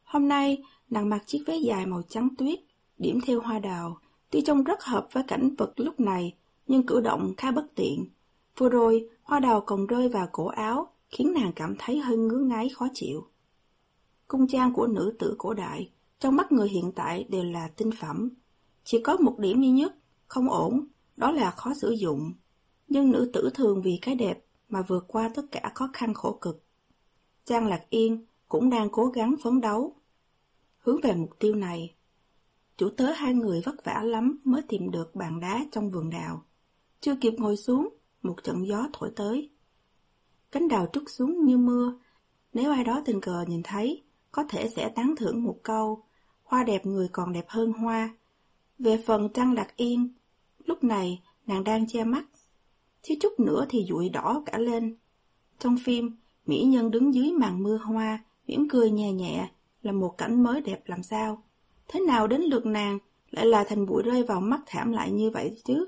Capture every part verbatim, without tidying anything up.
Hôm nay, nàng mặc chiếc váy dài màu trắng tuyết, điểm thêu hoa đào, tuy trông rất hợp với cảnh vật lúc này, nhưng cử động khá bất tiện. Vừa rồi, hoa đào còn rơi vào cổ áo, khiến nàng cảm thấy hơi ngứa ngáy khó chịu. Cung trang của nữ tử cổ đại, trong mắt người hiện tại đều là tinh phẩm. Chỉ có một điểm duy nhất, không ổn, đó là khó sử dụng. Nhưng nữ tử thường vì cái đẹp mà vượt qua tất cả khó khăn khổ cực. Trang Lạc Yên cũng đang cố gắng phấn đấu, hướng về mục tiêu này. Chủ tớ hai người vất vả lắm mới tìm được bàn đá trong vườn đào. Chưa kịp ngồi xuống, một trận gió thổi tới. Cánh đào trút xuống như mưa, nếu ai đó tình cờ nhìn thấy, có thể sẽ tán thưởng một câu, hoa đẹp người còn đẹp hơn hoa. Về phần Trang Lạc Yên, lúc này nàng đang che mắt, thiếu chút nữa thì dụi đỏ cả lên. Trong phim, mỹ nhân đứng dưới màn mưa hoa, mỉm cười nhẹ nhẹ, là một cảnh mới đẹp làm sao. Thế nào đến lượt nàng lại là thành bụi rơi vào mắt thảm lại như vậy chứ?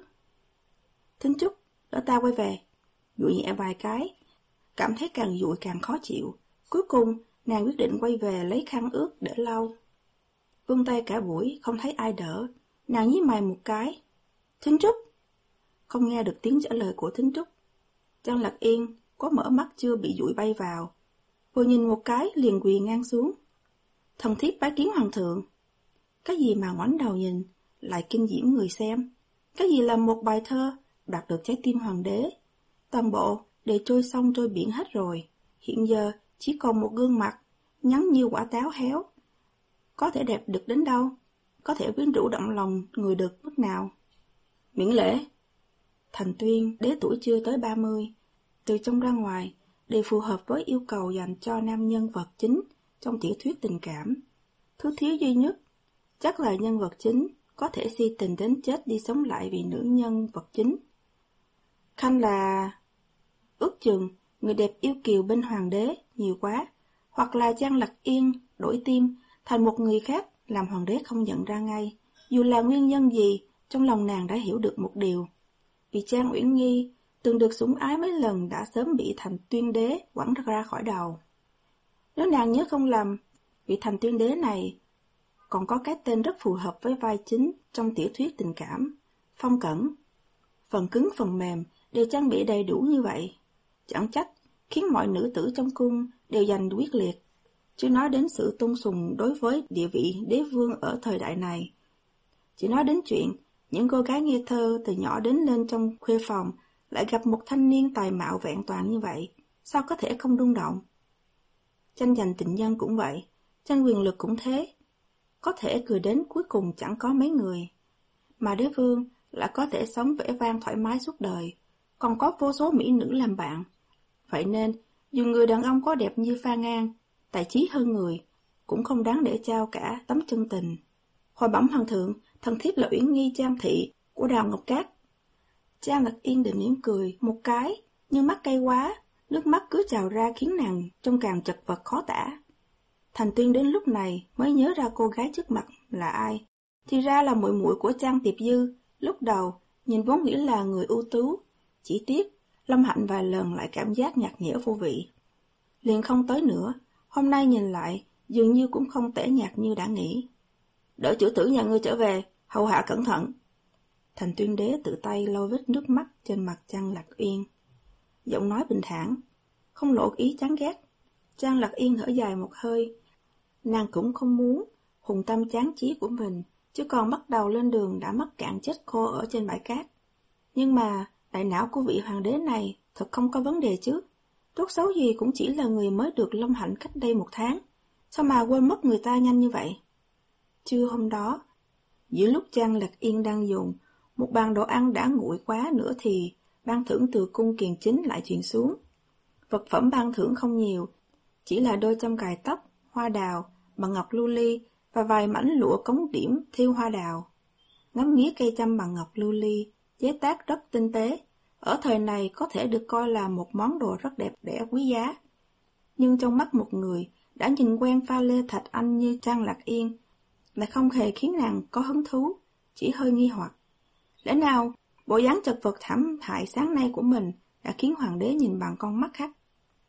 Thính Trúc, đỡ ta quay về. Dụi nhẹ vài cái, cảm thấy càng dụi càng khó chịu. Cuối cùng, nàng quyết định quay về lấy khăn ướt để lau. Vươn tay cả buổi, không thấy ai đỡ. Nàng nhíu mày một cái. Thính Trúc! Không nghe được tiếng trả lời của Thính Trúc. Trang Lạc Yên có mở mắt chưa bị dụi bay vào. Vừa nhìn một cái liền quỳ ngang xuống. Thần thiếp bái kiến hoàng thượng. Cái gì mà ngoảnh đầu nhìn, lại kinh diễm người xem. Cái gì là một bài thơ, đạt được trái tim hoàng đế. Toàn bộ đều trôi sông trôi biển hết rồi. Hiện giờ chỉ còn một gương mặt, nhắn như quả táo héo. Có thể đẹp được đến đâu? Có thể quyến rũ động lòng người được mức nào? Miễn lễ. Thành Tuyên, đế tuổi chưa tới ba mươi, từ trong ra ngoài, đều phù hợp với yêu cầu dành cho nam nhân vật chính trong tiểu thuyết tình cảm. Thứ thiếu duy nhất, chắc là nhân vật chính có thể si tình đến chết đi sống lại vì nữ nhân vật chính. Khanh là... ước chừng, người đẹp yêu kiều bên hoàng đế nhiều quá, hoặc là Trang Lạc Yên đổi tim thành một người khác làm hoàng đế không nhận ra ngay. Dù là nguyên nhân gì, trong lòng nàng đã hiểu được một điều. Vì Trang Uyển Nhi từng được sủng ái mấy lần đã sớm bị Thành Tuyên đế quẳng ra khỏi đầu. Nếu nàng nhớ không lầm, vị Thành Tuyên đế này còn có cái tên rất phù hợp với vai chính trong tiểu thuyết tình cảm, Phong Cẩn. Phần cứng phần mềm đều trang bị đầy đủ như vậy. Chẳng trách khiến mọi nữ tử trong cung đều giành quyết liệt, chứ nói đến sự tôn sùng đối với địa vị đế vương ở thời đại này. Chỉ nói đến chuyện những cô gái ngây thơ từ nhỏ đến lên trong khuê phòng lại gặp một thanh niên tài mạo vẹn toàn như vậy, sao có thể không rung động? Tranh giành tình nhân cũng vậy, tranh quyền lực cũng thế. Có thể cười đến cuối cùng chẳng có mấy người. Mà đế vương lại có thể sống vẻ vang thoải mái suốt đời, còn có vô số mỹ nữ làm bạn. Vậy nên, dù người đàn ông có đẹp như Pha Ngang, tài trí hơn người, cũng không đáng để trao cả tấm chân tình. Hồi bẩm hoàng thượng, thần thiếp là Uyển Nghi Trang Thị của Đào Ngọc Cát. Trang Lạc Yên định mỉm cười một cái, nhưng mắt cay quá, nước mắt cứ trào ra khiến nàng trông càng chật vật khó tả. Thành Tuyên đến lúc này mới nhớ ra cô gái trước mặt là ai. Thì ra là muội muội của Trang Tiệp Dư. Lúc đầu nhìn vốn nghĩ là người ưu tú, chỉ tiếc Lâm Hạnh vài lần lại cảm giác nhạt nhẽo vô vị. Liền không tới nữa, hôm nay nhìn lại dường như cũng không tẻ nhạt như đã nghĩ. Đỡ chủ tử nhà ngươi trở về, hầu hạ cẩn thận. Thành Tuyên đế tự tay lau vết nước mắt trên mặt Trang Lạc Yên. Giọng nói bình thản, không lộ ý chán ghét. Trang Lạc Yên thở dài một hơi. Nàng cũng không muốn hùng tâm chán chí của mình, chứ còn bắt đầu lên đường đã mắc cạn chết khô ở trên bãi cát. Nhưng mà đại não của vị hoàng đế này thật không có vấn đề chứ. Tốt xấu gì cũng chỉ là người mới được Lâm Hạnh cách đây một tháng, sao mà quên mất người ta nhanh như vậy? Trưa hôm đó, giữa lúc Trang Lạc Yên đang dùng một bàn đồ ăn đã nguội quá nữa thì ban thưởng từ cung Kiền Chính lại truyền xuống. Vật phẩm ban thưởng không nhiều, chỉ là đôi châm cài tóc, hoa đào, bằng ngọc lưu ly và vài mảnh lụa cống điểm thêu hoa đào. Ngắm nghía cây châm bằng ngọc lưu ly, chế tác rất tinh tế, ở thời này có thể được coi là một món đồ rất đẹp đẽ quý giá. Nhưng trong mắt một người đã nhìn quen pha lê thạch anh như Trang Lạc Yên, lại không hề khiến nàng có hứng thú, chỉ hơi nghi hoặc. Lẽ nào bộ dáng chật vật thảm hại sáng nay của mình đã khiến hoàng đế nhìn bằng con mắt khác?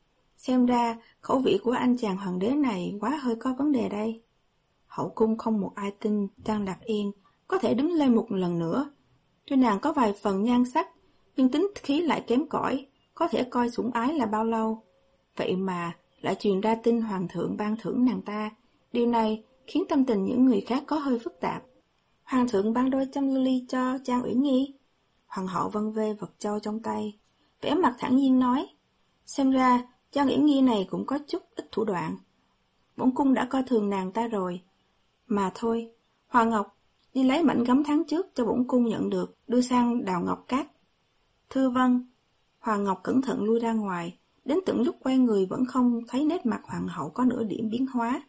Xem ra khẩu vị của anh chàng hoàng đế này quá hơi có vấn đề đây. Hậu cung không một ai tin Trang Lạc Yên có thể đứng lên một lần nữa. Tuy nàng có vài phần nhan sắc, nhưng tính khí lại kém cỏi, có thể coi sủng ái là bao lâu. Vậy mà lại truyền ra tin hoàng thượng ban thưởng nàng ta. Điều này khiến tâm tình những người khác có hơi phức tạp. Hoàng thượng ban đôi trăm lưu ly cho Trang Uyển Nhi. Hoàng hậu vân vê vật châu trong tay, vẻ mặt thản nhiên nói, xem ra Trang Uyển Nhi này cũng có chút ít thủ đoạn. Bổn cung đã coi thường nàng ta rồi. Mà thôi, Hoàng Ngọc, đi lấy mảnh gấm tháng trước cho bổn cung nhận được, đưa sang Đào Ngọc Cát. Thưa vâng. Hoàng Ngọc cẩn thận lui ra ngoài, đến tận lúc quay người vẫn không thấy nét mặt hoàng hậu có nửa điểm biến hóa.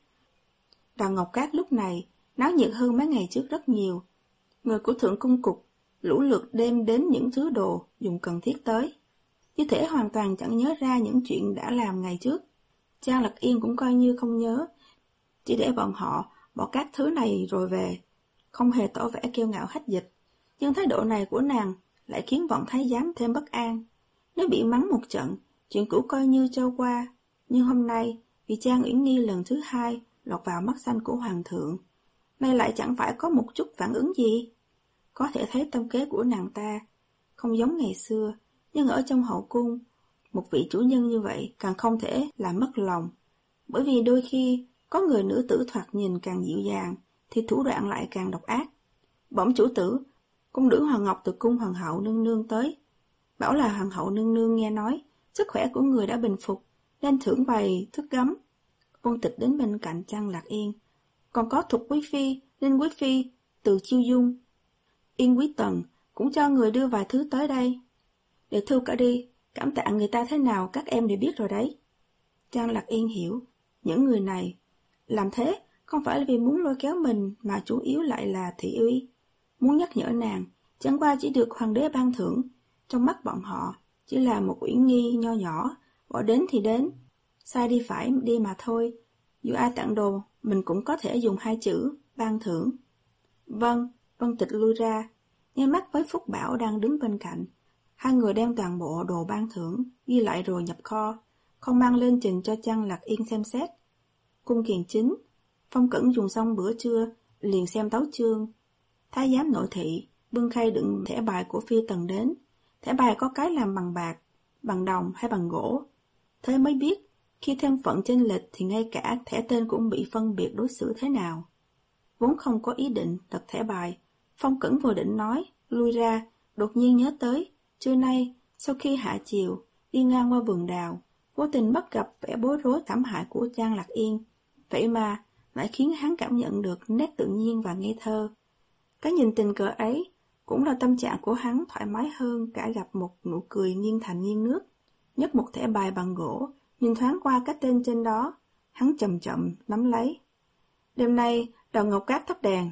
Đào Ngọc Cát lúc này náo nhiệt hơn mấy ngày trước rất nhiều. Người của thượng cung cục lũ lượt đem đến những thứ đồ dùng cần thiết tới, như thể hoàn toàn chẳng nhớ ra những chuyện đã làm ngày trước. Trang Lạc Yên cũng coi như không nhớ, chỉ để bọn họ bỏ các thứ này rồi về, không hề tỏ vẻ kiêu ngạo hách dịch. Nhưng thái độ này của nàng lại khiến bọn thái giám thêm bất an. Nếu bị mắng một trận, chuyện cũ coi như trôi qua, nhưng hôm nay vì Trang Uyển Nhi lần thứ hai lọt vào mắt xanh của hoàng thượng, nay lại chẳng phải có một chút phản ứng gì. Có thể thấy tâm kế của nàng ta không giống ngày xưa, nhưng ở trong hậu cung, một vị chủ nhân như vậy càng không thể làm mất lòng. Bởi vì đôi khi có người nữ tử thoạt nhìn càng dịu dàng thì thủ đoạn lại càng độc ác. Bẩm chủ tử, cung nữ Hoàng Ngọc từ cung hoàng hậu nương nương tới, bảo là hoàng hậu nương nương nghe nói sức khỏe của người đã bình phục nên thưởng vài thức gấm. Vân Tịch đến bên cạnh Trang Lạc Yên, còn có Thục quý phi, Ninh quý phi, Từ Chiêu Dung, Yên quý tần cũng cho người đưa vài thứ tới đây. Để thu cả đi, cảm tạ người ta thế nào các em đều biết rồi đấy. Trang Lạc Yên hiểu, những người này làm thế không phải là vì muốn lôi kéo mình, mà chủ yếu lại là thị uy, muốn nhắc nhở nàng chẳng qua chỉ được hoàng đế ban thưởng, trong mắt bọn họ chỉ là một Uyển Nhi nho nhỏ, gọi đến thì đến, sai đi phải đi mà thôi. Dù ai tặng đồ, mình cũng có thể dùng hai chữ ban thưởng. Vâng. Vân Tịch lui ra, nháy mắt với Phúc Bảo đang đứng bên cạnh. Hai người đem toàn bộ đồ ban thưởng ghi lại rồi nhập kho, không mang lên trình cho Trang Lạc Yên xem xét. Cung Kiền Chính, Phong Cẩn dùng xong bữa trưa liền xem tấu chương. Thái giám nội thị bưng khay đựng thẻ bài của phi tần đến. Thẻ bài có cái làm bằng bạc, bằng đồng hay bằng gỗ. Thế mới biết khi thân phận chênh lệch thì ngay cả thẻ tên cũng bị phân biệt đối xử thế nào. Vốn không có ý định lật thẻ bài, Phong Cẩn vừa định nói lui ra, đột nhiên nhớ tới trưa nay sau khi hạ chiều đi ngang qua vườn đào, vô tình bắt gặp vẻ bối rối thảm hại của Trang Lạc Yên. Vậy mà lại khiến hắn cảm nhận được nét tự nhiên và ngây thơ. Cái nhìn tình cờ ấy cũng là tâm trạng của hắn thoải mái hơn cả gặp một nụ cười nghiêng thành nghiêng nước. Nhấc một thẻ bài bằng gỗ, nhìn thoáng qua cái tên trên đó, hắn chậm chậm nắm lấy. Đêm nay Đào Ngọc Cát thắp đèn.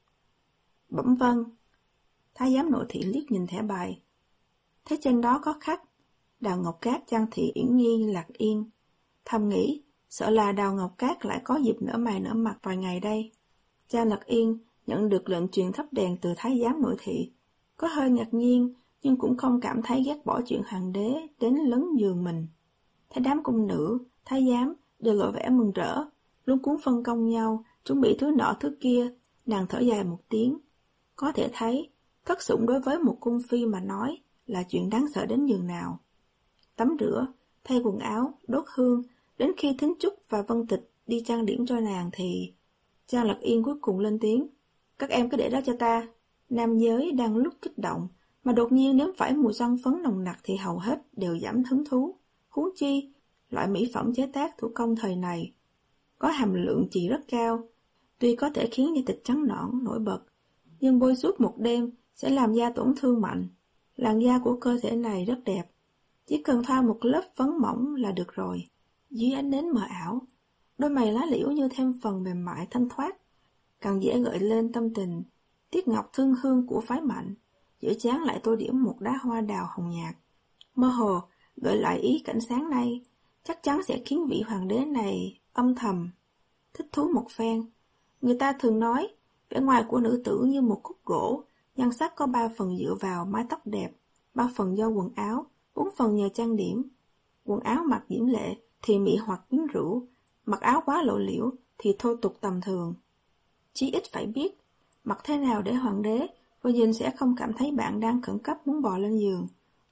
Bẩm vâng. Thái giám nội thị liếc nhìn thẻ bài, thấy trên đó có khắc Đào Ngọc Cát Trang Thị Uyển Nhi Lạc Yên. Thầm nghĩ, sợ là Đào Ngọc Cát lại có dịp nở mày nở mặt vài ngày đây. Trang Lạc Yên nhận được lệnh truyền thắp đèn từ thái giám nội thị, có hơi ngạc nhiên nhưng cũng không cảm thấy ghét bỏ chuyện hoàng đế đến lấn giường mình. Thấy đám cung nữ, thái giám đều lộ vẻ mừng rỡ, luôn cuốn phân công nhau chuẩn bị thứ nọ thứ kia. Nàng thở dài một tiếng. Có thể thấy thất sủng đối với một cung phi mà nói là chuyện đáng sợ đến nhường nào. Tắm rửa, thay quần áo, đốt hương, đến khi Thính Trúc và Vân Tịch đi trang điểm cho nàng thì Trang Lạc Yên cuối cùng lên tiếng. Các em cứ để đó cho ta. Nam giới đang lúc kích động mà đột nhiên nếm phải mùi son phấn nồng nặc thì hầu hết đều giảm hứng thú. Huống chi loại mỹ phẩm chế tác thủ công thời này có hàm lượng chì rất cao, tuy có thể khiến da thịt trắng nõn nổi bật, nhưng bôi suốt một đêm sẽ làm da tổn thương mạnh. Làn da của cơ thể này rất đẹp, chỉ cần thoa một lớp phấn mỏng là được rồi. Dưới ánh nến mờ ảo, đôi mày lá liễu như thêm phần mềm mại thanh thoát, càng dễ gợi lên tâm tình tiết ngọc thương hương của phái Mạnh. Giữa trán lại tô điểm một đóa hoa đào hồng nhạt, mơ hồ gợi lại ý cảnh sáng nay chắc chắn sẽ khiến vị hoàng đế này âm thầm thích thú một phen. Người ta thường nói vẻ ngoài của nữ tử như một khúc gỗ, nhan sắc có ba phần dựa vào mái tóc đẹp, ba phần do quần áo, bốn phần nhờ trang điểm. Quần áo mặc diễm lệ, thì mị hoặc quyến rũ, mặc áo quá lộ liễu thì thô tục tầm thường. Chí ít phải biết, mặc thế nào để hoàng đế vừa nhìn sẽ không cảm thấy bạn đang khẩn cấp muốn bò lên giường.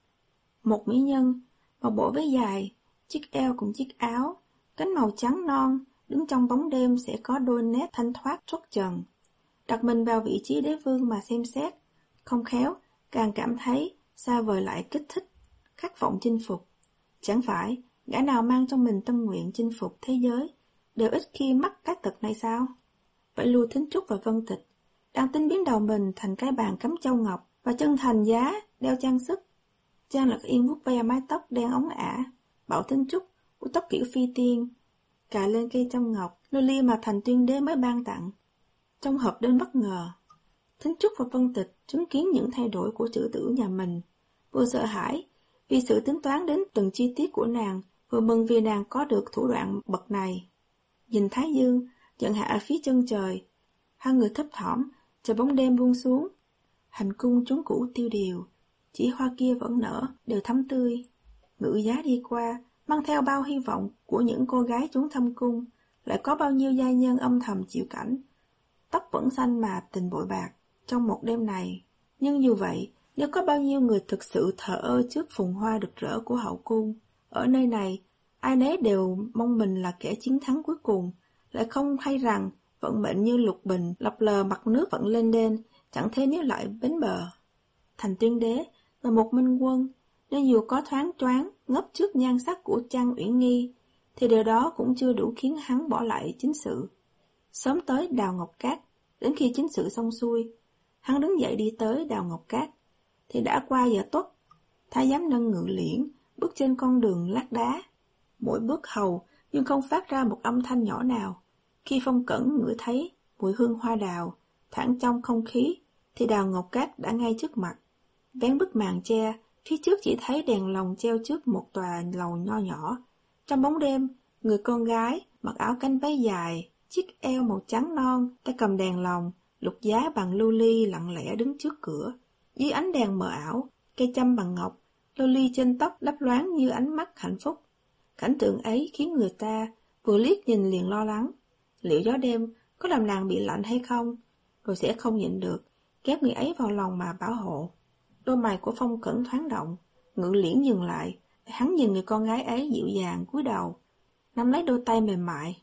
Một mỹ nhân, một bộ váy dài, chiếc eo cùng chiếc áo, cánh màu trắng non, đứng trong bóng đêm sẽ có đôi nét thanh thoát xuất trần. Đặt mình vào vị trí đế vương mà xem xét, không khéo, càng cảm thấy xa vời lại kích thích, khát vọng chinh phục. Chẳng phải, gã nào mang trong mình tâm nguyện chinh phục thế giới, đều ít khi mắc cái tật này sao? Vậy Lưu Thính Trúc và Vân Tịch đang tính biến đầu mình thành cái bàn cắm châu ngọc và chân thành giá đeo trang sức. Trang Lật Yên vuốt ve mái tóc đen óng ả, bảo Thính Trúc buộc tóc kiểu phi tiên, cài lên cây châu ngọc lưu ly mà Thành Tuyên Đế mới ban tặng. Trong hộp đến bất ngờ, Thính Trúc và Vân Tịch chứng kiến những thay đổi của chữ tử nhà mình, vừa sợ hãi vì sự tính toán đến từng chi tiết của nàng, vừa mừng vì nàng có được thủ đoạn bậc này. Nhìn Thái Dương dần hạ ở phía chân trời, hai người thấp thỏm chờ bóng đêm buông xuống. Hành cung trốn cũ tiêu điều, chỉ hoa kia vẫn nở đều thắm tươi. Ngự giá đi qua, mang theo bao hy vọng của những cô gái trốn thâm cung, lại có bao nhiêu giai nhân âm thầm chịu cảnh. Tóc vẫn xanh mà tình bội bạc trong một đêm này. Nhưng dù vậy, nếu có bao nhiêu người thực sự thờ ơ trước phồn hoa rực rỡ của hậu cung, ở nơi này, ai nấy đều mong mình là kẻ chiến thắng cuối cùng, lại không hay rằng vận mệnh như lục bình lập lờ mặt nước vẫn lên đên, chẳng thế níu lại bến bờ. Thành Tuyên Đế là một minh quân, nên dù có thoáng choáng ngấp trước nhan sắc của Trang Uyển Nghi, thì điều đó cũng chưa đủ khiến hắn bỏ lại chính sự. Sớm tới Đào Ngọc Cát, đến khi chính sự xong xuôi, hắn đứng dậy đi tới Đào Ngọc Cát, thì đã qua giờ tuất. Thái giám nâng ngự liễn, bước trên con đường lát đá, mỗi bước hầu nhưng không phát ra một âm thanh nhỏ nào. Khi Phong Cẩn ngửi thấy mùi hương hoa đào thoảng trong không khí, thì Đào Ngọc Cát đã ngay trước mặt. Vén bức màn che, phía trước chỉ thấy đèn lồng treo trước một tòa lầu nho nhỏ. Trong bóng đêm, người con gái mặc áo cánh váy dài, chiếc eo màu trắng non, tay cầm đèn lồng, lục giá bằng lưu ly lặng lẽ đứng trước cửa. Dưới ánh đèn mờ ảo, cây châm bằng ngọc, lưu ly trên tóc lấp loáng như ánh mắt hạnh phúc. Cảnh tượng ấy khiến người ta vừa liếc nhìn liền lo lắng. Liệu gió đêm có làm nàng bị lạnh hay không? Rồi sẽ không nhịn được, kéo người ấy vào lòng mà bảo hộ. Đôi mày của Phong Cẩn thoáng động, ngự liễn dừng lại. Hắn nhìn người con gái ấy dịu dàng cúi đầu, nắm lấy đôi tay mềm mại.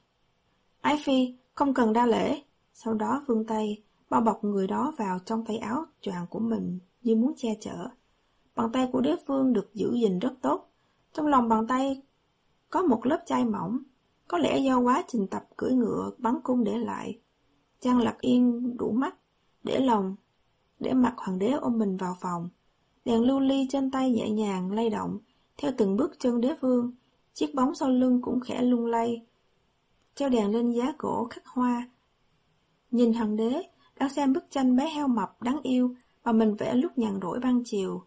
Ái phi, không cần đa lễ. Sau đó vươn tay, bao bọc người đó vào trong tay áo choàng của mình như muốn che chở. Bàn tay của đế vương được giữ gìn rất tốt. Trong lòng bàn tay có một lớp chai mỏng, có lẽ do quá trình tập cưỡi ngựa bắn cung để lại. Trang Lật Yên đủ mắt, để lòng, để mặt hoàng đế ôm mình vào phòng. Đèn lưu ly trên tay nhẹ nhàng lay động theo từng bước chân đế vương, chiếc bóng sau lưng cũng khẽ lung lay. Treo đèn lên giá gỗ khắc hoa. Nhìn hoàng đế đang xem bức tranh bé heo mập đáng yêu mà mình vẽ lúc nhàn rỗi ban chiều.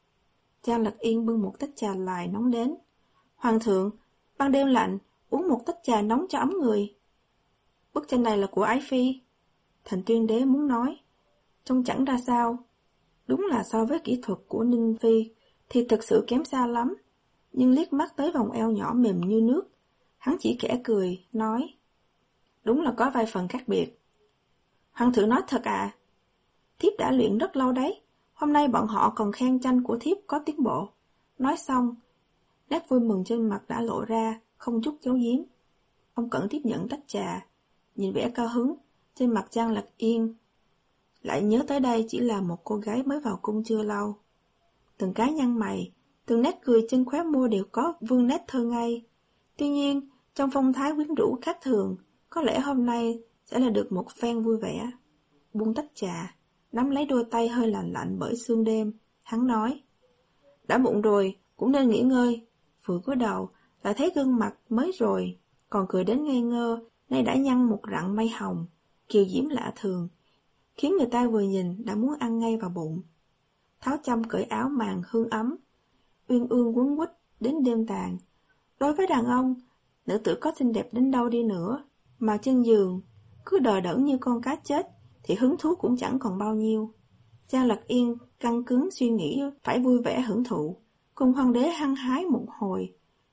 Trang Lật Yên bưng một tách trà lại nóng đến. Hoàng thượng, ban đêm lạnh, uống một tách trà nóng cho ấm người. Bức tranh này là của Ái phi. Thành Tuyên Đế muốn nói, trông chẳng ra sao. Đúng là so với kỹ thuật của Ninh Phi thì thực sự kém xa lắm. Nhưng liếc mắt tới vòng eo nhỏ mềm như nước, hắn chỉ khẽ cười, nói, đúng là có vài phần khác biệt. Hoàng thượng nói thật à? Thiếp đã luyện rất lâu đấy, hôm nay bọn họ còn khen tranh của thiếp có tiến bộ. Nói xong, nét vui mừng trên mặt đã lộ ra, không chút giấu giếm. Ông Cẩn tiếp nhận tách trà, nhìn vẻ cao hứng trên mặt Trang Lật Yên. Lại nhớ tới đây chỉ là một cô gái mới vào cung chưa lâu. Từng cái nhăn mày, từng nét cười trên khóe môi đều có vương nét thơ ngây. Tuy nhiên, trong phong thái quyến rũ khác thường, có lẽ hôm nay sẽ là được một phen vui vẻ. Buông tách trà, nắm lấy đôi tay hơi lạnh lạnh bởi sương đêm, hắn nói, đã muộn rồi, cũng nên nghỉ ngơi. Vừa cúi đầu, lại thấy gương mặt mới rồi, còn cười đến ngây ngơ, nay đã nhăn một rặng mây hồng, kiều diễm lạ thường, khiến người ta vừa nhìn đã muốn ăn ngay vào bụng. Tháo châm cởi áo màn hương ấm, uyên ương quấn quýt đến đêm tàn. Đối với đàn ông, nữ tử có xinh đẹp đến đâu đi nữa, mà trên giường cứ đờ đẫn như con cá chết, thì hứng thú cũng chẳng còn bao nhiêu. Trang Lật Yên căng cứng suy nghĩ phải vui vẻ hưởng thụ, cùng hoàng đế hăng hái một hồi.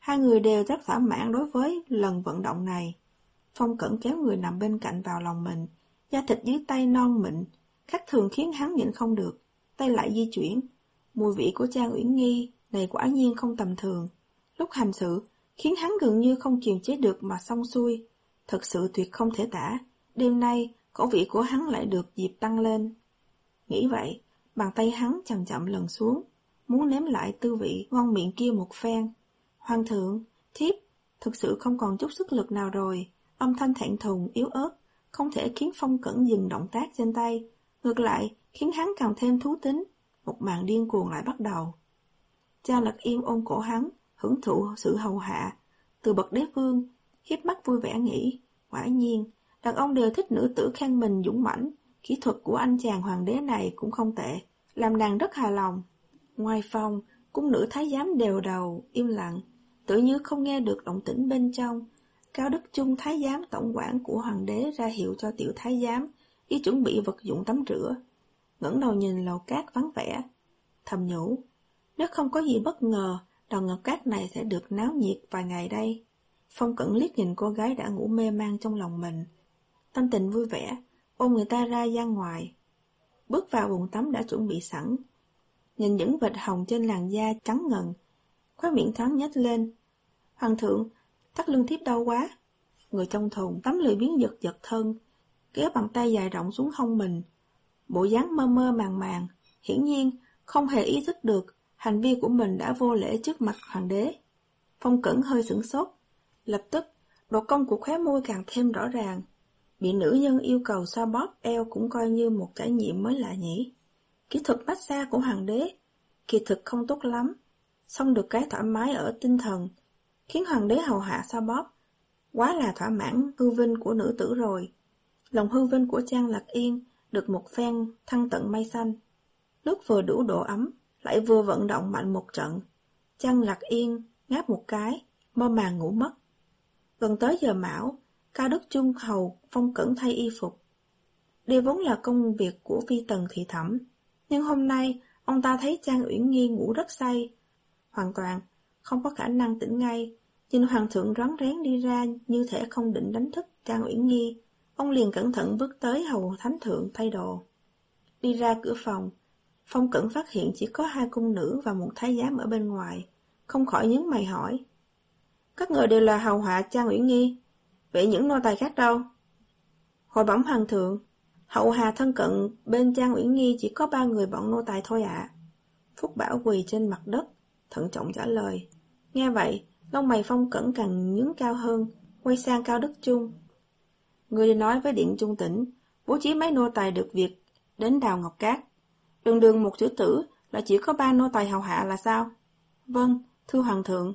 Hai người đều rất thỏa mãn đối với lần vận động này. Phong Cẩn kéo người nằm bên cạnh vào lòng mình, da thịt dưới tay non mịn, khác thường khiến hắn nhịn không được, tay lại di chuyển. Mùi vị của Trang Uyển Nghi này quả nhiên không tầm thường. Lúc hành sự, khiến hắn gần như không kiềm chế được mà xông xuôi. Thật sự tuyệt không thể tả, đêm nay khẩu vị của hắn lại được dịp tăng lên. Nghĩ vậy, bàn tay hắn chậm chậm lần xuống, muốn nếm lại tư vị ngon miệng kia một phen. Hoàng thượng, thiếp, thực sự không còn chút sức lực nào rồi. Âm thanh thẹn thùng, yếu ớt, không thể khiến Phong Cẩn dừng động tác trên tay. Ngược lại, khiến hắn càng thêm thú tính. Một màn điên cuồng lại bắt đầu. Trang Lật Yên ôm cổ hắn, hưởng thụ sự hầu hạ. Từ bậc đế vương, hiếp mắt vui vẻ nghĩ, quả nhiên, đàn ông đều thích nữ tử khen mình dũng mãnh. Kỹ thuật của anh chàng hoàng đế này cũng không tệ, làm nàng rất hài lòng. Ngoài phòng, cung nữ thái giám đều đầu, im lặng, tự như không nghe được động tĩnh bên trong. Cao Đức Chung thái giám tổng quản của hoàng đế ra hiệu cho tiểu thái giám đi chuẩn bị vật dụng tắm rửa. Ngẩng đầu nhìn lầu cát vắng vẻ, thầm nhủ, nếu không có gì bất ngờ, đầu ngọc cát này sẽ được náo nhiệt vài ngày đây. Phong Cẩn liếc nhìn cô gái đã ngủ mê man trong lòng mình, tâm tình vui vẻ, ôm người ta ra gian ngoài. Bước vào bồn tắm đã chuẩn bị sẵn, nhìn những vệt hồng trên làn da trắng ngần, khóe miệng thoáng nhếch lên. Hoàng thượng, thắt lưng thiếp đau quá. Người trong thùng tắm lười biếng giật giật thân, kéo bàn tay dài rộng xuống hông mình, bộ dáng mơ mơ màng màng, hiển nhiên không hề ý thức được hành vi của mình đã vô lễ trước mặt hoàng đế. Phong Cẩn hơi sửng sốt, lập tức độ cong của khóe môi càng thêm rõ ràng. Bị nữ nhân yêu cầu xoa bóp eo cũng coi như một trải nghiệm mới lạ nhỉ. Kỹ thuật massage của hoàng đế kỳ thực không tốt lắm, xong được cái thoải mái ở tinh thần, khiến hoàng đế hầu hạ xoa bóp, quá là thỏa mãn hư vinh của nữ tử rồi. Lòng hư vinh của Trang Lạc Yên được một phen thăng tận mây xanh. Nước vừa đủ độ ấm, lại vừa vận động mạnh một trận. Trang Lạc Yên ngáp một cái, mơ màng ngủ mất. Gần tới giờ mão, Cao Đức Chung hầu Phong Cẩn thay y phục. Đây vốn là công việc của phi tần thị thẩm, nhưng hôm nay ông ta thấy Trang Uyển Nghi ngủ rất say, hoàn toàn không có khả năng tỉnh ngay. Nhìn hoàng thượng rón rén đi ra như thể không định đánh thức Trang Uyển Nghi, ông liền cẩn thận bước tới hầu thánh thượng thay đồ. Đi ra cửa phòng, Phong Cẩn phát hiện chỉ có hai cung nữ và một thái giám ở bên ngoài, không khỏi nhướng mày hỏi, các người đều là hầu hạ Trang Uyển Nghi, vậy những nô tài khác đâu? Hồi bẩm hoàng thượng, hậu hà thân cận bên Trang Uyển Nghi chỉ có ba người bọn nô tài thôi ạ. À. Phúc Bảo quỳ trên mặt đất, thận trọng trả lời. Nghe vậy, lông mày Phong Cẩn càng nhướng cao hơn, quay sang Cao Đức Chung. Người đi nói với Điện Trung Tỉnh, bố trí mấy nô tài được việc đến đào ngọc cát. Đường đường một chữ tử là chỉ có ba nô tài hầu hạ là sao? Vâng, thưa hoàng thượng.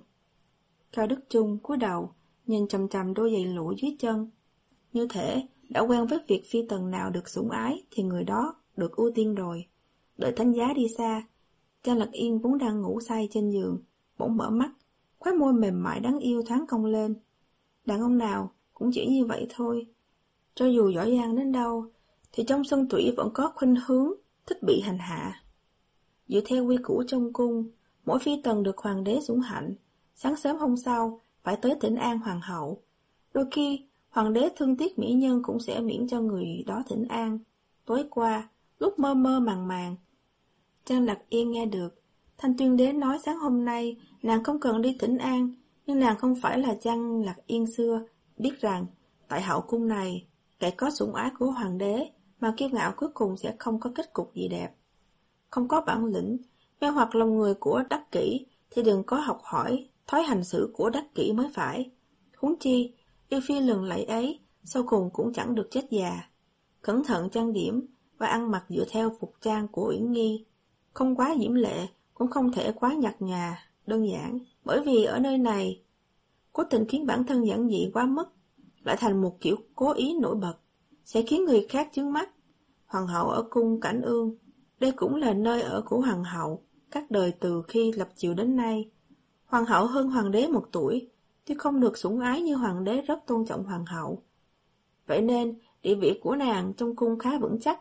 Cao Đức Chung cúi đầu, nhìn chằm chằm đôi giày lụa dưới chân. Như thể đã quen với việc phi tần nào được sủng ái thì người đó được ưu tiên rồi. Đợi thánh giá đi xa, Trang Lật Yên vốn đang ngủ say trên giường, bỗng mở mắt, khóe môi mềm mại đáng yêu thoáng cong lên. Đàn ông nào cũng chỉ như vậy thôi. Cho dù giỏi giang đến đâu, thì trong sân tủy vẫn có khuynh hướng thích bị hành hạ. Dựa theo quy củ trong cung, mỗi phi tần được hoàng đế sủng hạnh, sáng sớm hôm sau phải tới thỉnh an hoàng hậu. Đôi khi, hoàng đế thương tiếc mỹ nhân cũng sẽ miễn cho người đó thỉnh an. Tối qua, lúc mơ mơ màng màng, Trang Lạc Yên nghe được Thanh Tuyên Đế nói sáng hôm nay nàng không cần đi thỉnh an, nhưng nàng không phải là Trang Lạc Yên xưa, biết rằng tại hậu cung này, kẻ có sủng ái của hoàng đế mà kiêu ngạo cuối cùng sẽ không có kết cục gì đẹp. Không có bản lĩnh, mê hoặc lòng người của Đắc Kỷ thì đừng có học hỏi thói hành xử của Đắc Kỷ mới phải. Huống chi, yêu phi lừng lẫy ấy sau cùng cũng chẳng được chết già. Cẩn thận trang điểm và ăn mặc dựa theo phục trang của Uyển Nghi, không quá diễm lệ cũng không thể quá nhạt nhòa, đơn giản, bởi vì ở nơi này cố tình khiến bản thân giản dị quá mức, lại thành một kiểu cố ý nổi bật, sẽ khiến người khác chướng mắt. Hoàng hậu ở cung Cảnh Ương, đây cũng là nơi ở của hoàng hậu các đời từ khi lập triều đến nay. Hoàng hậu hơn hoàng đế một tuổi, tuy không được sủng ái như hoàng đế rất tôn trọng hoàng hậu. Vậy nên địa vị của nàng trong cung khá vững chắc.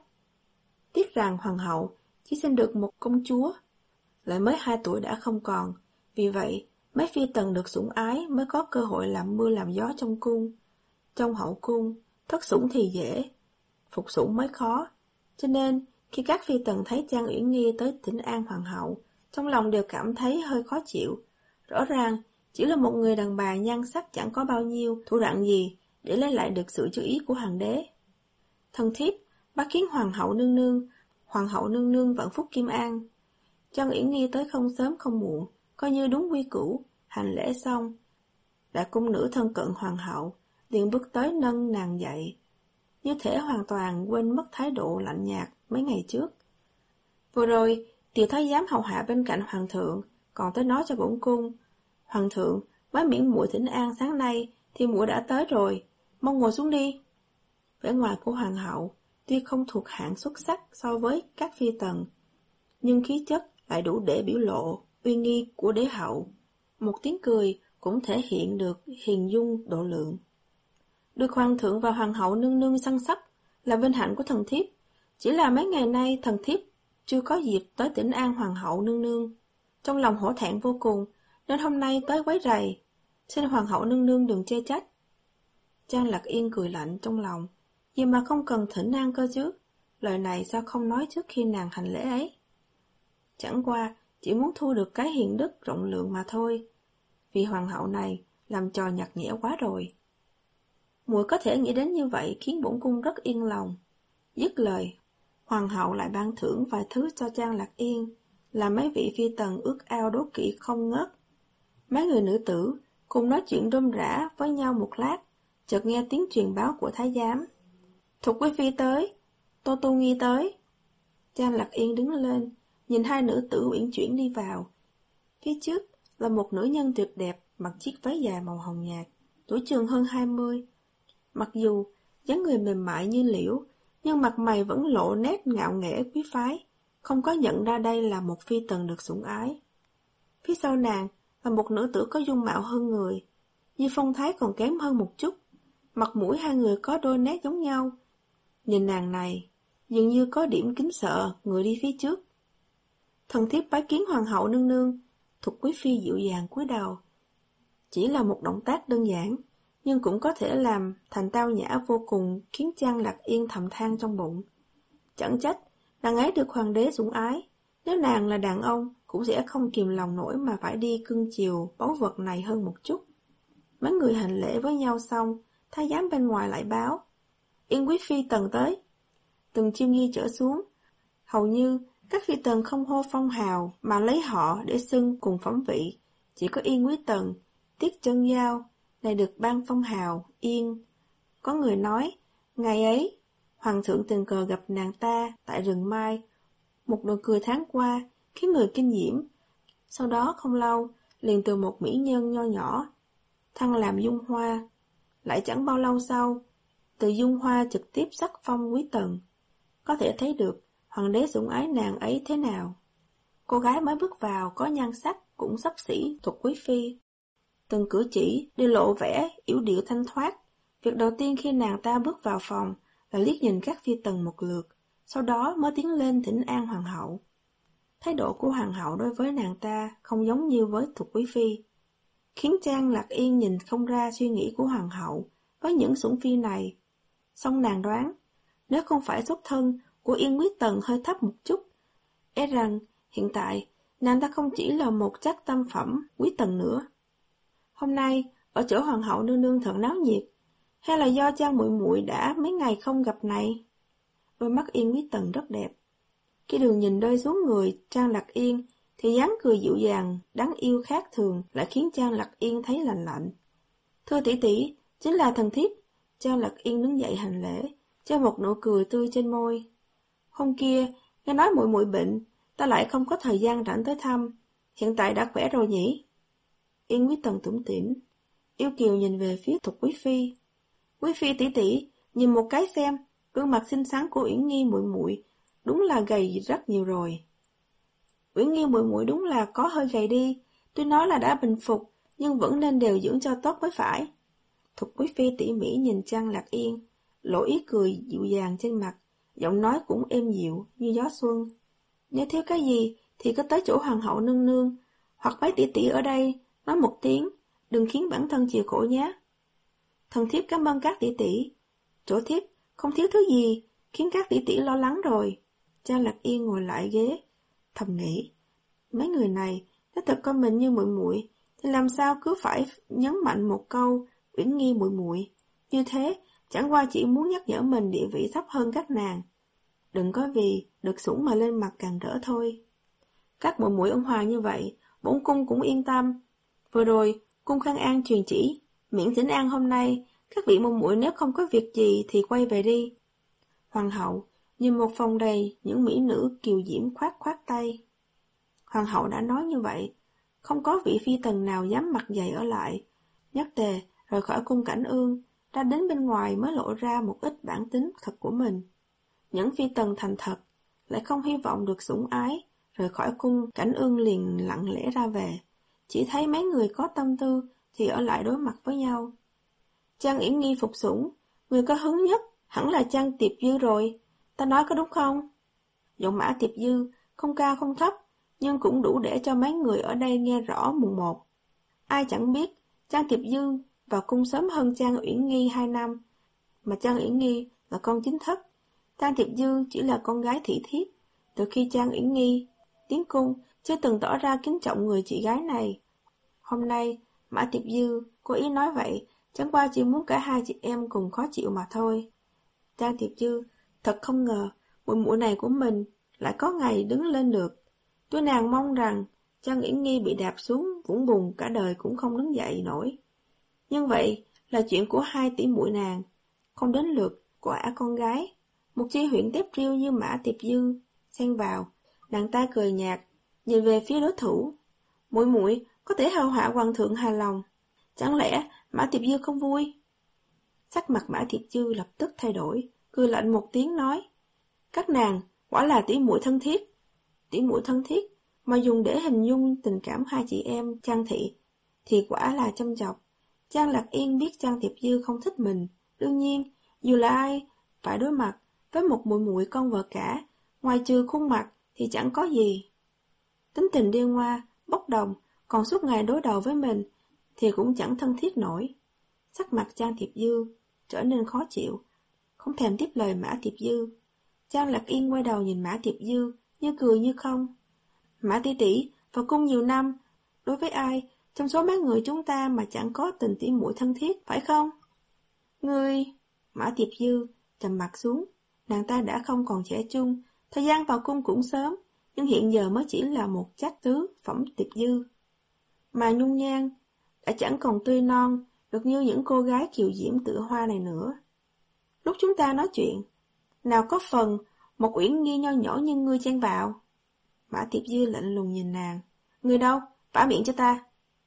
Tiếc rằng hoàng hậu chỉ sinh được một công chúa, lại mới hai tuổi đã không còn, vì vậy Mấy phi tần được sủng ái mới có cơ hội làm mưa làm gió trong cung. Trong hậu cung, thất sủng thì dễ, phục sủng mới khó. Cho nên, khi các phi tần thấy Trang Uyển Nghi tới thỉnh an hoàng hậu, trong lòng đều cảm thấy hơi khó chịu. Rõ ràng, chỉ là một người đàn bà nhan sắc chẳng có bao nhiêu thủ đoạn gì để lấy lại được sự chú ý của hoàng đế. Thần thiếp, bái kiến hoàng hậu nương nương, hoàng hậu nương nương vạn phúc kim an. Trang Uyển Nghi tới không sớm không muộn, coi như đúng quy củ, hành lễ xong. Đại cung nữ thân cận hoàng hậu, liền bước tới nâng nàng dậy, như thể hoàn toàn quên mất thái độ lạnh nhạt mấy ngày trước. Vừa rồi, tiểu thái giám hầu hạ bên cạnh hoàng thượng, còn tới nói cho bổn cung: Hoàng thượng, bái miễn muội thỉnh an sáng nay thì muội đã tới rồi, mong ngồi xuống đi. Vẻ ngoài của hoàng hậu tuy không thuộc hạng xuất sắc so với các phi tần, nhưng khí chất lại đủ để biểu lộ uy nghi của đế hậu. Một tiếng cười cũng thể hiện được hiền dung độ lượng. Được hoàng thượng và hoàng hậu nương nương săn sóc là vinh hạnh của thần thiếp. Chỉ là mấy ngày nay thần thiếp chưa có dịp tới thỉnh an hoàng hậu nương nương, trong lòng hổ thẹn vô cùng, nên hôm nay tới quấy rầy, xin hoàng hậu nương nương đừng chê trách. Trang Lạc Yên cười lạnh trong lòng, gì mà không cần thỉnh an cơ chứ, lời này sao không nói trước khi nàng hành lễ ấy. Chẳng qua chỉ muốn thu được cái hiền đức rộng lượng mà thôi, vì hoàng hậu này làm trò nhặt nhẽo quá rồi. Muội có thể nghĩ đến như vậy khiến bổn cung rất yên lòng. Dứt lời, hoàng hậu lại ban thưởng vài thứ cho Trang Lạc Yên, làm mấy vị phi tần ước ao đố kỵ không ngớt. Mấy người nữ tử cùng nói chuyện rôm rả với nhau một lát, chợt nghe tiếng truyền báo của thái giám: Thục quý phi tới, Tô Tu Nghi tới. Trang Lạc Yên đứng lên, nhìn hai nữ tử uyển chuyển đi vào. Phía trước là một nữ nhân tuyệt đẹp, mặc chiếc váy dài màu hồng nhạt, tuổi chừng hơn hai mươi. Mặc dù dáng người mềm mại như liễu, nhưng mặt mày vẫn lộ nét ngạo nghễ quý phái, không có nhận ra đây là một phi tần được sủng ái. Phía sau nàng là một nữ tử có dung mạo hơn người, như phong thái còn kém hơn một chút. Mặt mũi hai người có đôi nét giống nhau. Nhìn nàng này, dường như có điểm kính sợ người đi phía trước. Thần thiếp bái kiến hoàng hậu nương nương. Thục quý phi dịu dàng cúi đầu. Chỉ là một động tác đơn giản, nhưng cũng có thể làm thành tao nhã vô cùng, khiến Trang Lạc Yên thầm than trong bụng. Chẳng trách nàng ấy được hoàng đế sủng ái, nếu nàng là đàn ông cũng sẽ không kìm lòng nổi mà phải đi cưng chiều báu vật này hơn một chút. Mấy người hành lễ với nhau xong, thái giám bên ngoài lại báo: Yên quý phi tần tới. Từng Chiêu Nghi trở xuống, hầu như các phi tần không hô phong hào mà lấy họ để xưng cùng phẩm vị, chỉ có Yên quý tần, Tiết Chân Giao này được ban phong hào Yên. Có người nói, ngày ấy hoàng thượng tình cờ gặp nàng ta tại rừng mai, một nụ cười tháng qua khiến người kinh diễm. Sau đó không lâu, liền từ một mỹ nhân nho nhỏ thăng làm dung hoa. Lại chẳng bao lâu sau, từ dung hoa trực tiếp sắc phong quý tần. Có thể thấy được hoàng đế sủng ái nàng ấy thế nào. Cô gái mới bước vào có nhan sắc cũng xấp xỉ Thục quý phi. Từng cử chỉ đều lộ vẻ yểu điệu thanh thoát. Việc đầu tiên khi nàng ta bước vào phòng là liếc nhìn các phi tần một lượt, sau đó mới tiến lên thỉnh an hoàng hậu. Thái độ của hoàng hậu đối với nàng ta không giống như với Thục quý phi, khiến Trang Lạc Yên nhìn không ra suy nghĩ của hoàng hậu với những sủng phi này. Song nàng đoán, nếu không phải xuất thân của Yên quý tần hơi thấp một chút, e rằng hiện tại nàng ta không chỉ là một trác tam phẩm quý tần nữa. Hôm nay ở chỗ hoàng hậu nương nương thật náo nhiệt, hay là do Trang muội muội đã mấy ngày không gặp này? Đôi mắt Yên quý tần rất đẹp. Khi đường nhìn rơi xuống người Trang Lạc Yên, thì dáng cười dịu dàng, đáng yêu khác thường lại khiến Trang Lạc Yên thấy lạnh lạnh. Thưa tỷ tỷ, chính là thần thiếp. Trang Lạc Yên đứng dậy hành lễ, cho một nụ cười tươi trên môi. Hôm kia, nghe nói muội muội bệnh, ta lại không có thời gian rảnh tới thăm. Hiện tại đã khỏe rồi nhỉ? Yên quý tần tủm tỉm, yêu kiều nhìn về phía Thục quý phi. Quý phi tỷ tỷ, nhìn một cái xem, gương mặt xinh xắn của Uyển Nghi muội muội đúng là gầy rất nhiều rồi. Uyển Nghi muội muội đúng là có hơi gầy đi, tuy nói là đã bình phục, nhưng vẫn nên điều dưỡng cho tốt mới phải. Thục quý phi tỉ mỉ nhìn Trang Lạc Yên, lộ ý cười dịu dàng trên mặt, giọng nói cũng êm dịu như gió xuân. Nếu thiếu cái gì thì cứ tới chỗ hoàng hậu nương nương, hoặc mấy tỷ tỷ ở đây nói một tiếng, đừng khiến bản thân chịu khổ nhé. Thần thiếp cảm ơn các tỷ tỷ. Chỗ thiếp không thiếu thứ gì, khiến các tỷ tỷ lo lắng rồi. Trang Lạc Yên ngồi lại ghế, thầm nghĩ. Mấy người này, nếu thật coi mình như muội muội, thì làm sao cứ phải nhấn mạnh một câu, Uyển Nghi muội muội. Như thế, chẳng qua chỉ muốn nhắc nhở mình địa vị thấp hơn các nàng. Đừng có vì được sủng mà lên mặt càng rỡ thôi. Các muội muội ôn hòa như vậy, bổn cung cũng yên tâm. Vừa rồi, cung Khang An truyền chỉ, miễn thỉnh an hôm nay, các vị muội muội nếu không có việc gì thì quay về đi. Hoàng hậu nhìn một phòng đầy những mỹ nữ kiều diễm khoát khoát tay. Hoàng hậu đã nói như vậy, không có vị phi tần nào dám mặt dày ở lại. Nhất tề rời khỏi cung Cảnh Ương, ra đến bên ngoài mới lộ ra một ít bản tính thật của mình. Những phi tần thành thật, lại không hy vọng được sủng ái, rời khỏi cung Cảnh Ương liền lặng lẽ ra về. Chỉ thấy mấy người có tâm tư thì ở lại đối mặt với nhau. Trang Uyển Nghi phục sủng, người có hứng nhất hẳn là Trang Tiệp Dư rồi, ta nói có đúng không? Giọng Mã Tiệp Dư không cao không thấp, nhưng cũng đủ để cho mấy người ở đây nghe rõ mùng một. Ai chẳng biết, Trang Tiệp Dư vào cung sớm hơn Trang Uyển Nghi hai năm, mà Trang Uyển Nghi là con chính thất. Trang Tiệp Dư chỉ là con gái thị thiếp. Từ khi Trang Uyển Nghi tiến cung, chưa từng tỏ ra kính trọng người chị gái này. Hôm nay, Mã Tiệp Dư cố ý nói vậy, chẳng qua chỉ muốn cả hai chị em cùng khó chịu mà thôi. Trang Tiệp Dư thật không ngờ, muội muội này của mình lại có ngày đứng lên được. Tôi nàng mong rằng Trang Uyển Nghi bị đạp xuống vũng bùn cả đời cũng không đứng dậy nổi. Nhưng vậy là chuyện của hai tỷ muội nàng, không đến lượt của ả con gái. Một chi huyện tép riêu như Mã Tiệp Dư xen vào, nàng ta cười nhạt, nhìn về phía đối thủ. Muội muội có thể hầu hạ hoàng thượng hài lòng, chẳng lẽ Mã Tiệp Dư không vui? Sắc mặt Mã Tiệp Dư lập tức thay đổi, cười lạnh một tiếng nói: các nàng quả là tỷ muội thân thiết. Tỷ muội thân thiết mà dùng để hình dung tình cảm hai chị em Trang thị thì quả là châm chọc. Trang Lạc Yên biết Trang Tiệp Dư không thích mình, đương nhiên dù là ai phải đối mặt với một muội muội con vợ cả, ngoài trừ khuôn mặt thì chẳng có gì. Tính tình điêu ngoa, bốc đồng, còn suốt ngày đối đầu với mình thì cũng chẳng thân thiết nổi. Sắc mặt Trang Tiệp Dư trở nên khó chịu, không thèm tiếp lời Mã Tiệp Dư. Trang Lạc Yên quay đầu nhìn Mã Tiệp Dư, như cười như không. Mã tỷ tỷ vào cung nhiều năm, đối với ai trong số mấy người chúng ta mà chẳng có tình tỉ muội thân thiết, phải không? Ngươi... Mã Tiệp Dư trầm mặt xuống, nàng ta đã không còn trẻ trung, thời gian vào cung cũng sớm, nhưng hiện giờ mới chỉ là một trác tứ phẩm Tiệp Dư. Mà nhung nhan đã chẳng còn tươi non, được như những cô gái kiều diễm tựa hoa này nữa. Lúc chúng ta nói chuyện, nào có phần một Uyển Nghi nho nhỏ như ngươi chen vào. Mã Tiệp Dư lạnh lùng nhìn nàng. Ngươi đâu? Vả miệng cho ta.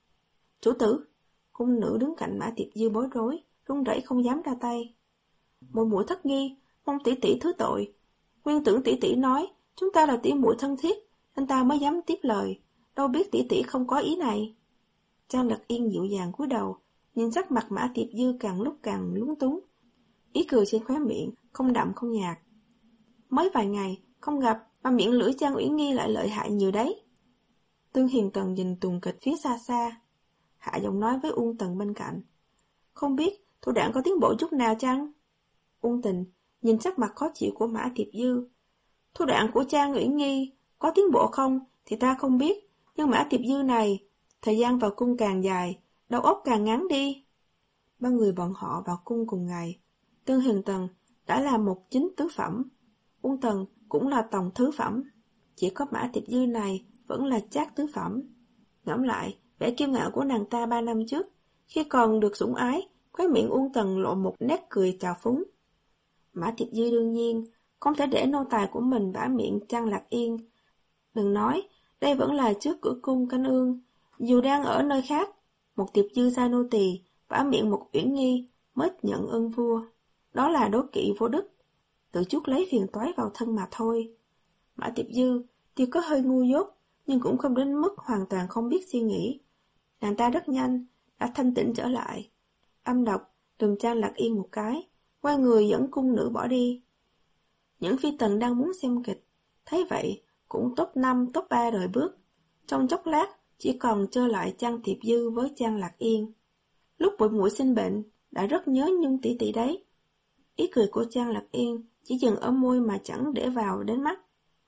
Chủ tử. Cung nữ đứng cạnh Mã Tiệp Dư bối rối, run rẩy không dám ra tay. Muội muội thất nghi, mong tỷ tỷ thứ tội. Nguyên tưởng tỷ tỷ nói chúng ta là tỷ muội thân thiết, nên ta mới dám tiếp lời. Đâu biết tỷ tỷ không có ý này. Trang Lạc Yên dịu dàng cúi đầu, nhìn sắc mặt Mã Tiệp Dư càng lúc càng lúng túng. Ý cười trên khóe miệng không đậm không nhạt. Mới vài ngày không gặp mà miệng lưỡi Trang Uyển Nghi lại lợi hại nhiều đấy. Tương Hiền Tần nhìn tuồng kịch phía xa xa, hạ giọng nói với Uông Tần bên cạnh. Không biết thủ đoạn có tiến bộ chút nào chăng? Uông Tình nhìn sắc mặt khó chịu của Mã Tiệp Dư. Thủ đoạn của Trang Uyển Nghi có tiến bộ không thì ta không biết, nhưng Mã Tiệp Dư này, thời gian vào cung càng dài, đầu óc càng ngắn đi. Ba người bọn họ vào cung cùng ngày. Tương Hiền Tần đã là một chính tứ phẩm, Uông Tần cũng là tòng thứ phẩm, chỉ có Mã Tiệp Dư này vẫn là trác tứ phẩm. Ngẫm lại vẻ kiêu ngạo của nàng ta ba năm trước, khi còn được sủng ái, khóe miệng Uông Tần lộ một nét cười trào phúng. Mã Tiệp Dư đương nhiên không thể để nô tài của mình vả miệng Trang Lạc Yên. Đừng nói, đây vẫn là trước cửa cung Canh Ương, dù đang ở nơi khác, một Tiệp Dư sai nô tỳ vả miệng một Uyển Nghi mới nhận ơn vua. Đó là đố kỵ vô đức, tự chuốc lấy phiền toái vào thân mà thôi. Mã Tiệp Dư tuy có hơi ngu dốt, nhưng cũng không đến mức hoàn toàn không biết suy nghĩ. Nàng ta rất nhanh đã thanh tĩnh trở lại, âm độc trừng Trang Lạc Yên một cái, quay người dẫn cung nữ bỏ đi. Những phi tần đang muốn xem kịch thấy vậy cũng top năm top ba rời bước. Trong chốc lát chỉ còn trơ lại Trang Tiệp Dư với Trang Lạc Yên. Lúc Muội Muội sinh bệnh, đã rất nhớ Nhung tỷ tỷ đấy. Ý cười của Trang Lạc Yên chỉ dừng ở môi mà chẳng để vào đến mắt.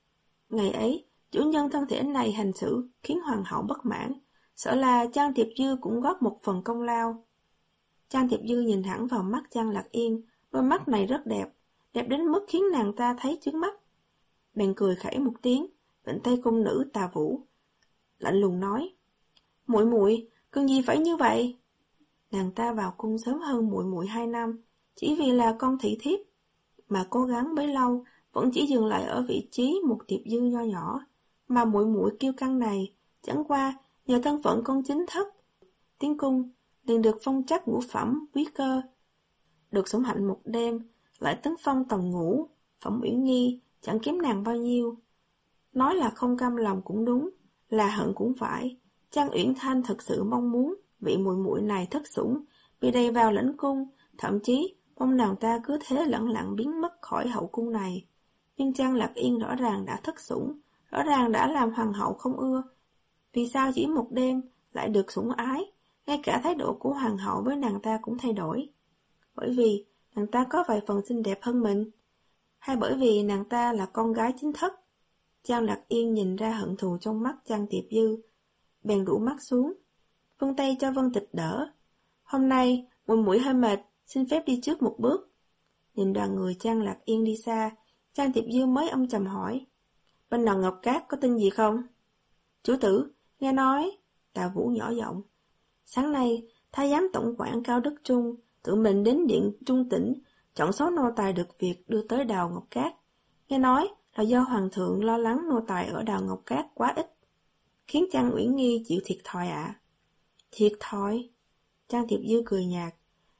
Ngày ấy, chủ nhân thân thể này hành xử khiến hoàng hậu bất mãn, sợ là Trang Tiệp Dư cũng góp một phần công lao. Trang Tiệp Dư nhìn hẳn vào mắt Trang Lạc Yên, đôi mắt này rất đẹp, đẹp đến mức khiến nàng ta thấy chướng mắt. Bèn cười khẩy một tiếng, vịnh tay cung nữ Tà Vũ, lạnh lùng nói: "Muội muội, cần gì phải như vậy?" Nàng ta vào cung sớm hơn muội muội hai năm, chỉ vì là con thị thiếp, mà cố gắng bấy lâu vẫn chỉ dừng lại ở vị trí một Tiệp Dư nho nhỏ, mà muội muội kiêu căng này chẳng qua nhờ thân phận con chính thất tiến cung liền được phong trắc ngũ phẩm quý cơ, được sủng hạnh một đêm, lại tấn phong tòng ngũ phẩm uyển nghi, chẳng kém nàng bao nhiêu. Nói là không cam lòng cũng đúng, là hận cũng phải. Trang Uyển Thanh thực sự mong muốn vị muội muội này thất sủng, bị đầy vào lãnh cung, thậm chí mong nàng ta cứ thế lẳng lặng biến mất khỏi hậu cung này. Nhưng Trang Lạc Yên rõ ràng đã thất sủng, rõ ràng đã làm hoàng hậu không ưa. Vì sao chỉ một đêm lại được sủng ái, ngay cả thái độ của hoàng hậu với nàng ta cũng thay đổi? Bởi vì nàng ta có vài phần xinh đẹp hơn mình, hay bởi vì nàng ta là con gái chính thất? Trang Lạc Yên nhìn ra hận thù trong mắt Trang Tiệp Dư, bèn rũ mắt xuống, vươn tay cho Vân Tịch đỡ. "Hôm nay muội muội hơi mệt, xin phép đi trước một bước." Nhìn đoàn người Trang Lạc Yên đi xa, Trang Tiệp Dư mới âm trầm hỏi: "Bên nào Ngọc Cát có tin gì không?" "Chủ tử, nghe nói..." Tà Vũ nhỏ giọng: "Sáng nay, Thái giám tổng quản Cao Đức Trung tự mình đến điện Trung Tỉnh, chọn số nô tài được việc đưa tới đào Ngọc Cát. Nghe nói là do hoàng thượng lo lắng nô tài ở đào Ngọc Cát quá ít, khiến Trang Uyển Nghi chịu thiệt thòi ạ." "Thiệt thòi?" Trang Tiệp Dư cười nhạt: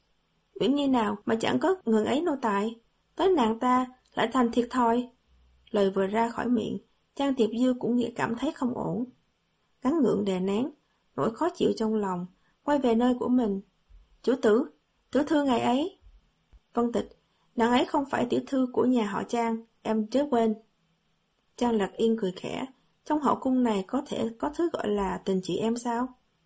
"Uyển Nghi nào mà chẳng có ngần ấy nô tài, tới nàng ta lại thành thiệt thòi?" Lời vừa ra khỏi miệng, Trang Tiệp Dư cũng nghĩ cảm thấy không ổn, gắng gượng đè nén nỗi khó chịu trong lòng, quay về nơi của mình. "Chủ tử, tiểu thư ngày ấy..." "Vân Tịch, nàng ấy không phải tiểu thư của nhà họ Trang, em chớ quên." Trang Lạc Yên cười khẽ, trong hậu cung này có thể có thứ gọi là tình chị em sao?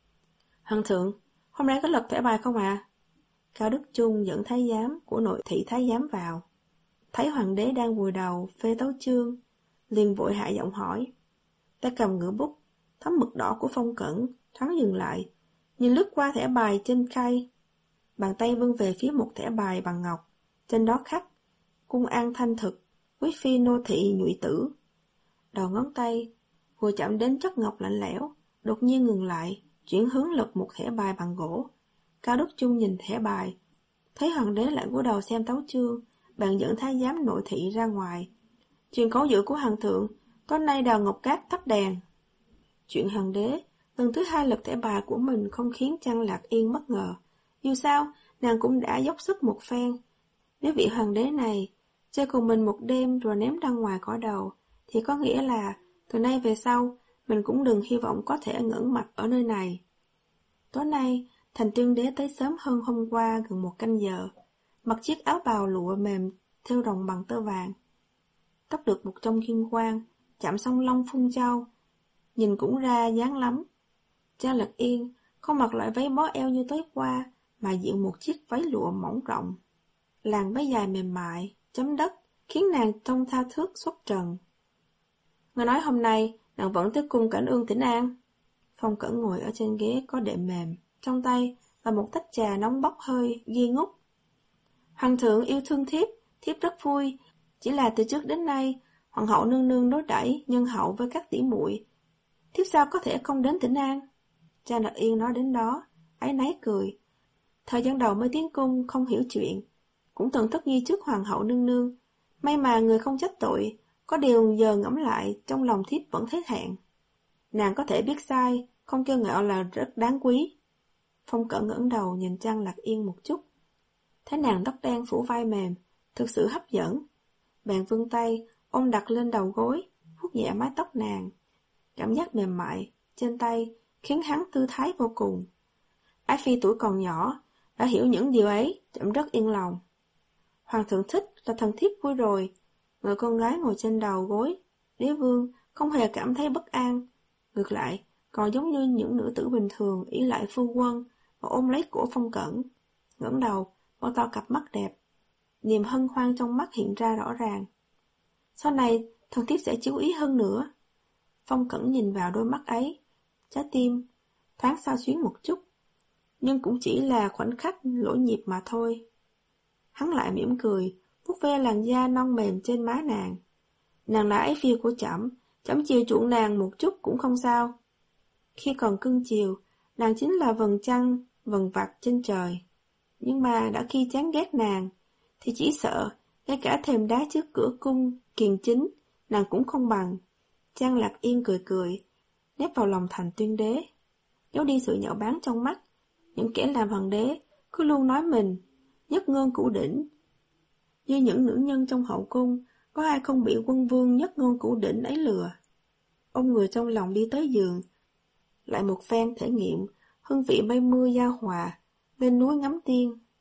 "Hoàng thượng, hôm nay có lật thẻ bài không ạ?" À? Cao Đức Trung dẫn thái giám của nội thị thái giám vào, thấy hoàng đế đang vùi đầu phê tấu chương, liền vội hạ giọng hỏi. Tay cầm ngựa bút, thấm mực đỏ của Phong Cẩn thoáng dừng lại, nhìn lướt qua thẻ bài trên khay, bàn tay vươn về phía một thẻ bài bằng ngọc, trên đó khắc: "Cung An Thanh Thực, quý phi nô thị Nhụy Tử." Đầu ngón tay vừa chạm đến chất ngọc lạnh lẽo, đột nhiên ngừng lại, chuyển hướng lật một thẻ bài bằng gỗ. Cao Đức Trung nhìn thẻ bài, thấy hoàng đế lại cúi đầu xem tấu chương, bèn dẫn thái giám nội thị ra ngoài. "Truyền khẩu dụ của hoàng thượng, tối nay đào Ngọc Cát tắt đèn." Chuyện hoàng đế lần thứ hai lật thẻ bài của mình không khiến Trang Lạc Yên bất ngờ. Dù sao, nàng cũng đã dốc sức một phen. Nếu vị hoàng đế này chơi cùng mình một đêm rồi ném ra ngoài cõi đầu, thì có nghĩa là từ nay về sau mình cũng đừng hy vọng có thể ngẩng mặt ở nơi này. Tối nay, Thành Tuyên đế tới sớm hơn hôm qua gần một canh giờ, mặc chiếc áo bào lụa mềm thêu rồng bằng tơ vàng, tóc được buộc trong kim quang, chạm song long phun châu, nhìn cũng ra dáng lắm. Trang Lạc Yên không mặc loại váy bó eo như tối qua, mà diện một chiếc váy lụa mỏng rộng, làn váy dài mềm mại, chấm đất, khiến nàng trông tha thướt xuất trần. "Nghe nói hôm nay nàng vẫn tới cung Cảnh Ương Tĩnh An." Phong Cẩn ngồi ở trên ghế có đệm mềm, trong tay là một tách trà nóng bốc hơi nghi ngút. "Hoàng thượng yêu thương thiếp, thiếp rất vui. Chỉ là từ trước đến nay, hoàng hậu nương nương đối đãi nhân hậu với các tỷ muội, thiếp sao có thể không đến Tĩnh An?" Trang Lạc Yên nói đến đó, áy náy cười. Thời gian đầu mới tiến cung không hiểu chuyện, cũng từng thất nghi trước hoàng hậu nương nương. May mà người không trách tội, có điều giờ ngẫm lại trong lòng thiếp vẫn thấy thẹn. Nàng có thể biết sai, không kêu ngạo là rất đáng quý. Phong Cẩn ngẩng đầu nhìn Trang Lạc Yên một chút, thấy nàng tóc đen phủ vai mềm, thực sự hấp dẫn. Bèn vươn tay ôm đặt lên đầu gối, vuốt nhẹ mái tóc nàng. Cảm giác mềm mại trên tay khiến hắn tư thái vô cùng. Ái phi tuổi còn nhỏ đã hiểu những điều ấy, chậm rất yên lòng. Hoàng thượng thích là thần thiếp vui rồi. Người con gái ngồi trên đầu gối đế vương không hề cảm thấy bất an, ngược lại còn giống như những nữ tử bình thường ỷ lại phu quân và ôm lấy cổ Phong Cẩn. Ngẩng đầu, mở to cặp mắt đẹp. Niềm hân hoan trong mắt hiện ra rõ ràng. Sau này, thần thiếp sẽ chú ý hơn nữa. Phong Cẩn nhìn vào đôi mắt ấy, trái tim thoáng xao xuyến một chút, nhưng cũng chỉ là khoảnh khắc lỗi nhịp mà thôi. Hắn lại mỉm cười, vuốt ve làn da non mềm trên má nàng. Nàng là ái phi của trẫm, trẫm chiều chuộng nàng một chút cũng không sao. Khi còn cưng chiều, nàng chính là vầng trăng, vầng vặt trên trời. Nhưng mà đã khi chán ghét nàng, thì chỉ sợ, ngay cả thềm đá trước cửa cung, kiền chính, nàng cũng không bằng. Trang Lạc Yên cười cười, nép vào lòng Thành Tuyên Đế, giấu đi sự nhạo báng trong mắt. Những kẻ làm hoàng đế cứ luôn nói mình nhất ngôn cửu đỉnh. Như những nữ nhân trong hậu cung, có ai không bị quân vương nhất ngôn cửu đỉnh ấy lừa. Ông người trong lòng đi tới giường, lại một phen thể nghiệm hương vị mây mưa giao hòa, lên núi ngắm tiên.